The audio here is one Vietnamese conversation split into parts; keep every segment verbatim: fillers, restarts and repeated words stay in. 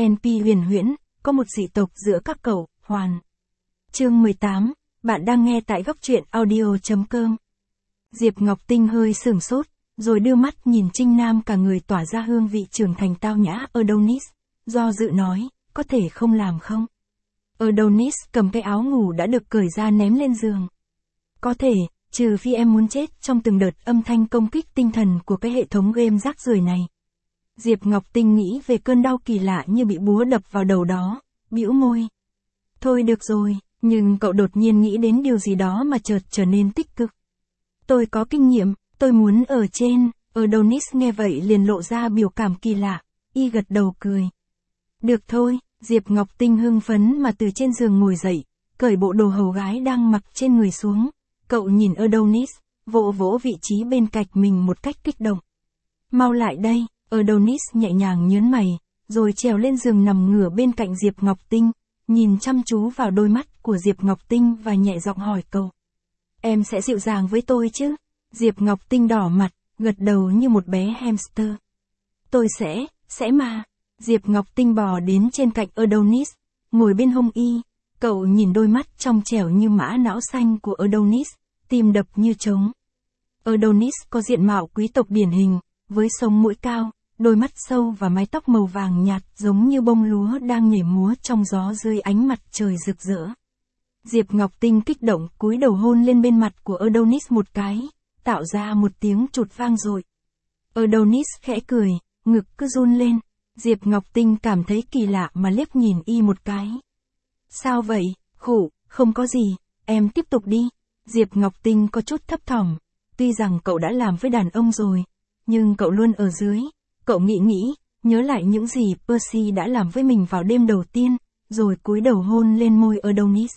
en pê huyền huyễn, có một dị tộc giữa các cậu, hoàn. Chương mười tám, bạn đang nghe tại góc truyện audio chấm com. Diệp Ngọc Tinh hơi sửng sốt, rồi đưa mắt nhìn Trinh Nam cả người tỏa ra hương vị trưởng thành tao nhã Adonis, do dự nói, có thể không làm không? Adonis cầm cái áo ngủ đã được cởi ra ném lên giường. Có thể, trừ phi em muốn chết trong từng đợt âm thanh công kích tinh thần của cái hệ thống game rác rưởi này. Diệp Ngọc Tinh nghĩ về cơn đau kỳ lạ như bị búa đập vào đầu đó, bĩu môi. Thôi được rồi, nhưng cậu đột nhiên nghĩ đến điều gì đó mà chợt trở nên tích cực. Tôi có kinh nghiệm, tôi muốn ở trên. Adonis nghe vậy liền lộ ra biểu cảm kỳ lạ, y gật đầu cười. Được thôi, Diệp Ngọc Tinh hưng phấn mà từ trên giường ngồi dậy, cởi bộ đồ hầu gái đang mặc trên người xuống. Cậu nhìn Adonis, vỗ vỗ vị trí bên cạnh mình một cách kích động. Mau lại đây, Adonis nhẹ nhàng nhớn mày, rồi trèo lên giường nằm ngửa bên cạnh Diệp Ngọc Tinh, nhìn chăm chú vào đôi mắt của Diệp Ngọc Tinh và nhẹ giọng hỏi cậu. Em sẽ dịu dàng với tôi chứ? Diệp Ngọc Tinh đỏ mặt, gật đầu như một bé hamster. Tôi sẽ, sẽ mà. Diệp Ngọc Tinh bò đến trên cạnh Adonis, ngồi bên hông y. Cậu nhìn đôi mắt trong trẻo như mã não xanh của Adonis, tim đập như trống. Adonis có diện mạo quý tộc điển hình, với sống mũi cao, đôi mắt sâu và mái tóc màu vàng nhạt giống như bông lúa đang nhảy múa trong gió dưới ánh mặt trời rực rỡ. Diệp Ngọc Tinh kích động cúi đầu hôn lên bên mặt của Adonis một cái, tạo ra một tiếng trụt vang dội. Adonis khẽ cười, ngực cứ run lên. Diệp Ngọc Tinh cảm thấy kỳ lạ mà liếc nhìn y một cái. Sao vậy, khụ, không có gì, em tiếp tục đi. Diệp Ngọc Tinh có chút thấp thỏm, tuy rằng cậu đã làm với đàn ông rồi, nhưng cậu luôn ở dưới. Cậu nghĩ nghĩ, nhớ lại những gì Percy đã làm với mình vào đêm đầu tiên, rồi cúi đầu hôn lên môi Adonis.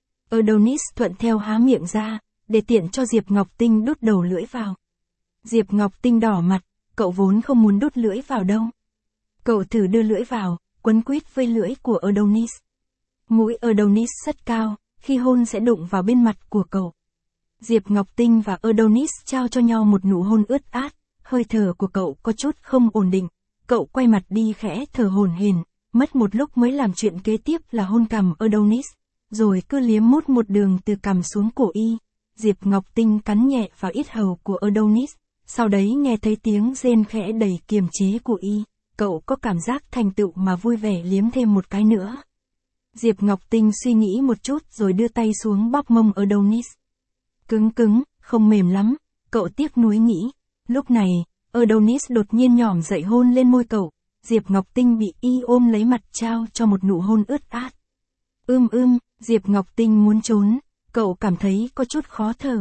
Adonis thuận theo há miệng ra, để tiện cho Diệp Ngọc Tinh đút đầu lưỡi vào. Diệp Ngọc Tinh đỏ mặt, cậu vốn không muốn đút lưỡi vào đâu. Cậu thử đưa lưỡi vào, quấn quýt với lưỡi của Adonis. Mũi Adonis rất cao, khi hôn sẽ đụng vào bên mặt của cậu. Diệp Ngọc Tinh và Adonis trao cho nhau một nụ hôn ướt át, hơi thở của cậu có chút không ổn định. Cậu quay mặt đi khẽ thở hổn hển, mất một lúc mới làm chuyện kế tiếp là hôn cằm Adonis, rồi cứ liếm mút một đường từ cằm xuống cổ y. Diệp Ngọc Tinh cắn nhẹ vào yết hầu của Adonis, sau đấy nghe thấy tiếng rên khẽ đầy kiềm chế của y. Cậu có cảm giác thành tựu mà vui vẻ liếm thêm một cái nữa. Diệp Ngọc Tinh suy nghĩ một chút rồi đưa tay xuống bóp mông Adonis. Cứng cứng, không mềm lắm, cậu tiếc nuối nghĩ. Lúc này, Adonis đột nhiên nhỏm dậy hôn lên môi cậu. Diệp Ngọc Tinh bị y ôm lấy mặt trao cho một nụ hôn ướt át. Ưm ưm, Diệp Ngọc Tinh muốn trốn, cậu cảm thấy có chút khó thở.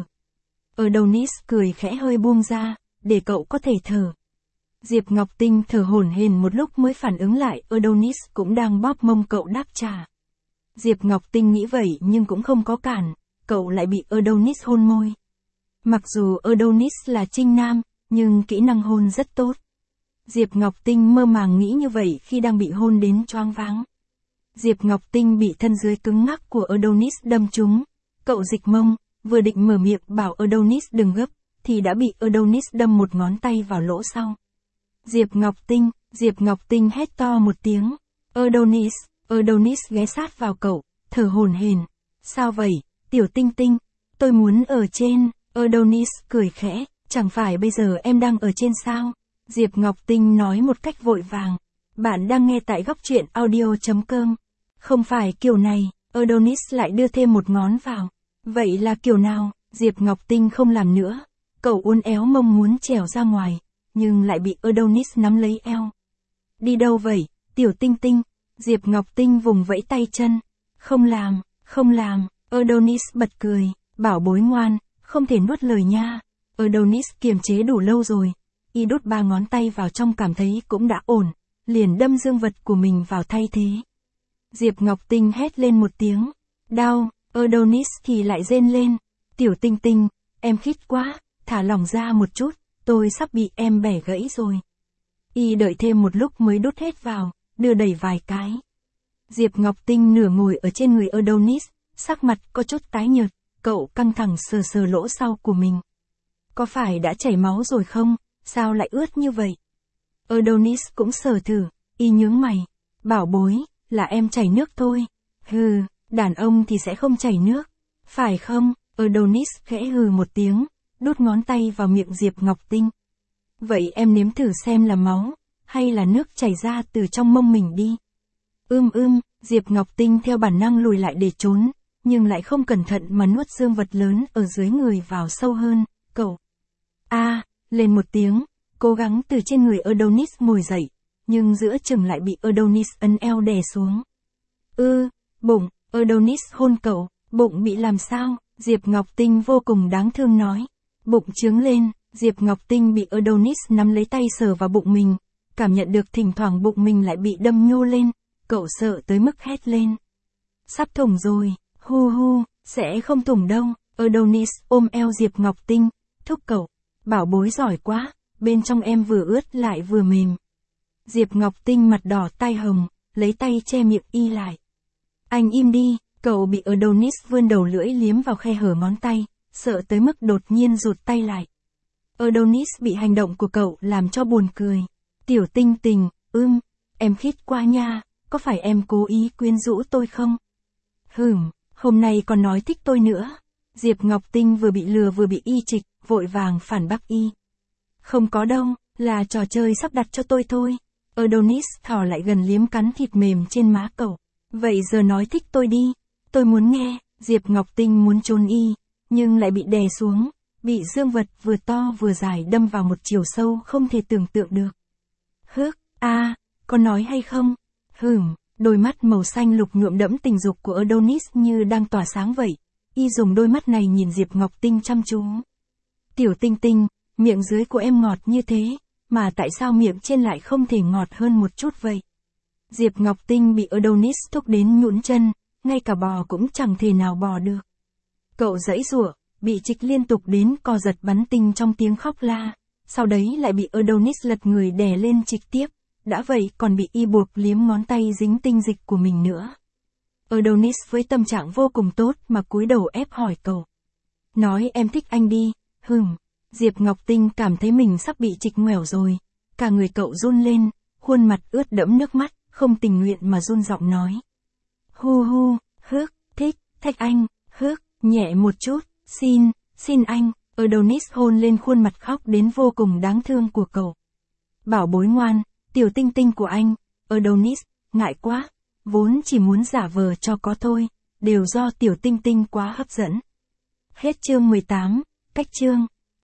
Adonis cười khẽ hơi buông ra, để cậu có thể thở. Diệp Ngọc Tinh thở hổn hển một lúc mới phản ứng lại Adonis cũng đang bóp mông cậu đáp trả. Diệp Ngọc Tinh nghĩ vậy nhưng cũng không có cản, cậu lại bị Adonis hôn môi. Mặc dù Adonis là trinh nam, nhưng kỹ năng hôn rất tốt. Diệp Ngọc Tinh mơ màng nghĩ như vậy khi đang bị hôn đến choáng váng. Diệp Ngọc Tinh bị thân dưới cứng ngắc của Adonis đâm trúng. Cậu dịch mông, vừa định mở miệng bảo Adonis đừng gấp, thì đã bị Adonis đâm một ngón tay vào lỗ sau. Diệp Ngọc Tinh, Diệp Ngọc Tinh hét to một tiếng. Adonis, Adonis ghé sát vào cậu, thở hổn hển. Sao vậy, tiểu Tinh Tinh? Tôi muốn ở trên. Adonis cười khẽ, chẳng phải bây giờ em đang ở trên sao? Diệp Ngọc Tinh nói một cách vội vàng. Bạn đang nghe tại góc truyện audio chấm com. Không phải kiểu này, Adonis lại đưa thêm một ngón vào. Vậy là kiểu nào? Diệp Ngọc Tinh không làm nữa. Cậu uốn éo mông muốn trèo ra ngoài, nhưng lại bị Adonis nắm lấy eo. Đi đâu vậy, tiểu Tinh Tinh? Diệp Ngọc Tinh vùng vẫy tay chân. Không làm, không làm. Adonis bật cười, bảo bối ngoan, không thể nuốt lời nha. Adonis kiềm chế đủ lâu rồi. Y đút ba ngón tay vào trong cảm thấy cũng đã ổn, liền đâm dương vật của mình vào thay thế. Diệp Ngọc Tinh hét lên một tiếng. Đau, Adonis thì lại rên lên. Tiểu Tinh Tinh, em khít quá, thả lỏng ra một chút, tôi sắp bị em bẻ gãy rồi. Y đợi thêm một lúc mới đút hết vào, đưa đẩy vài cái. Diệp Ngọc Tinh nửa ngồi ở trên người Adonis, sắc mặt có chút tái nhợt, cậu căng thẳng sờ sờ lỗ sau của mình. Có phải đã chảy máu rồi không, sao lại ướt như vậy? Adonis cũng sờ thử, y nhướng mày. Bảo bối, là em chảy nước thôi. Hừ, đàn ông thì sẽ không chảy nước. Phải không? Adonis khẽ hừ một tiếng, đút ngón tay vào miệng Diệp Ngọc Tinh. Vậy em nếm thử xem là máu, hay là nước chảy ra từ trong mông mình đi. Ưm ưm, Diệp Ngọc Tinh theo bản năng lùi lại để trốn, nhưng lại không cẩn thận mà nuốt dương vật lớn ở dưới người vào sâu hơn. Cậu. A, à, lên một tiếng, cố gắng từ trên người Adonis ngồi dậy, nhưng giữa chừng lại bị Adonis ấn eo đè xuống. Ư, bụng, Adonis hôn cậu, bụng bị làm sao? Diệp Ngọc Tinh vô cùng đáng thương nói. Bụng trướng lên, Diệp Ngọc Tinh bị Adonis nắm lấy tay sờ vào bụng mình, cảm nhận được thỉnh thoảng bụng mình lại bị đâm nhô lên, cậu sợ tới mức hét lên. Sắp thủng rồi, hu hu, sẽ không thủng đâu. Adonis ôm eo Diệp Ngọc Tinh, thúc cậu, bảo bối giỏi quá, bên trong em vừa ướt lại vừa mềm. Diệp Ngọc Tinh mặt đỏ tai hồng, lấy tay che miệng y lại. Anh im đi, cậu bị Adonis vươn đầu lưỡi liếm vào khe hở ngón tay, sợ tới mức đột nhiên rụt tay lại. Adonis bị hành động của cậu làm cho buồn cười. Tiểu Tinh Tình, ưm, em khít quá nha, có phải em cố ý quyến rũ tôi không? Hửm, hôm nay còn nói thích tôi nữa. Diệp Ngọc Tinh vừa bị lừa vừa bị y trịch, vội vàng phản bác y. Không có đâu, là trò chơi sắp đặt cho tôi thôi. Adonis thò lại gần liếm cắn thịt mềm trên má cậu. Vậy giờ nói thích tôi đi, tôi muốn nghe. Diệp Ngọc Tinh muốn trốn y, nhưng lại bị đè xuống, bị dương vật vừa to vừa dài đâm vào một chiều sâu không thể tưởng tượng được. Hước, a, à, có nói hay không? Hửm, đôi mắt màu xanh lục nhuộm đẫm tình dục của Adonis như đang tỏa sáng vậy. Y dùng đôi mắt này nhìn Diệp Ngọc Tinh chăm chú. Tiểu Tinh Tinh, miệng dưới của em ngọt như thế, mà tại sao miệng trên lại không thể ngọt hơn một chút vậy? Diệp Ngọc Tinh bị Adonis thúc đến nhũn chân, ngay cả bò cũng chẳng thể nào bò được. Cậu giãy giụa, bị trịch liên tục đến co giật bắn tinh trong tiếng khóc la, sau đấy lại bị Adonis lật người đè lên trịch tiếp, đã vậy còn bị y buộc liếm ngón tay dính tinh dịch của mình nữa. Adonis với tâm trạng vô cùng tốt mà cúi đầu ép hỏi cậu. Nói em thích anh đi, hừm. Diệp Ngọc Tinh cảm thấy mình sắp bị trịch ngoẻo rồi, cả người cậu run lên, khuôn mặt ướt đẫm nước mắt, không tình nguyện mà run giọng nói. Hu hu, hước, thích, thích anh, hước, nhẹ một chút, xin, xin anh. Adonis hôn lên khuôn mặt khóc đến vô cùng đáng thương của cậu. Bảo bối ngoan, Tiểu Tinh Tinh của anh. Adonis, ngại quá, vốn chỉ muốn giả vờ cho có thôi, đều do Tiểu Tinh Tinh quá hấp dẫn. Hết chương mười tám, cách chương.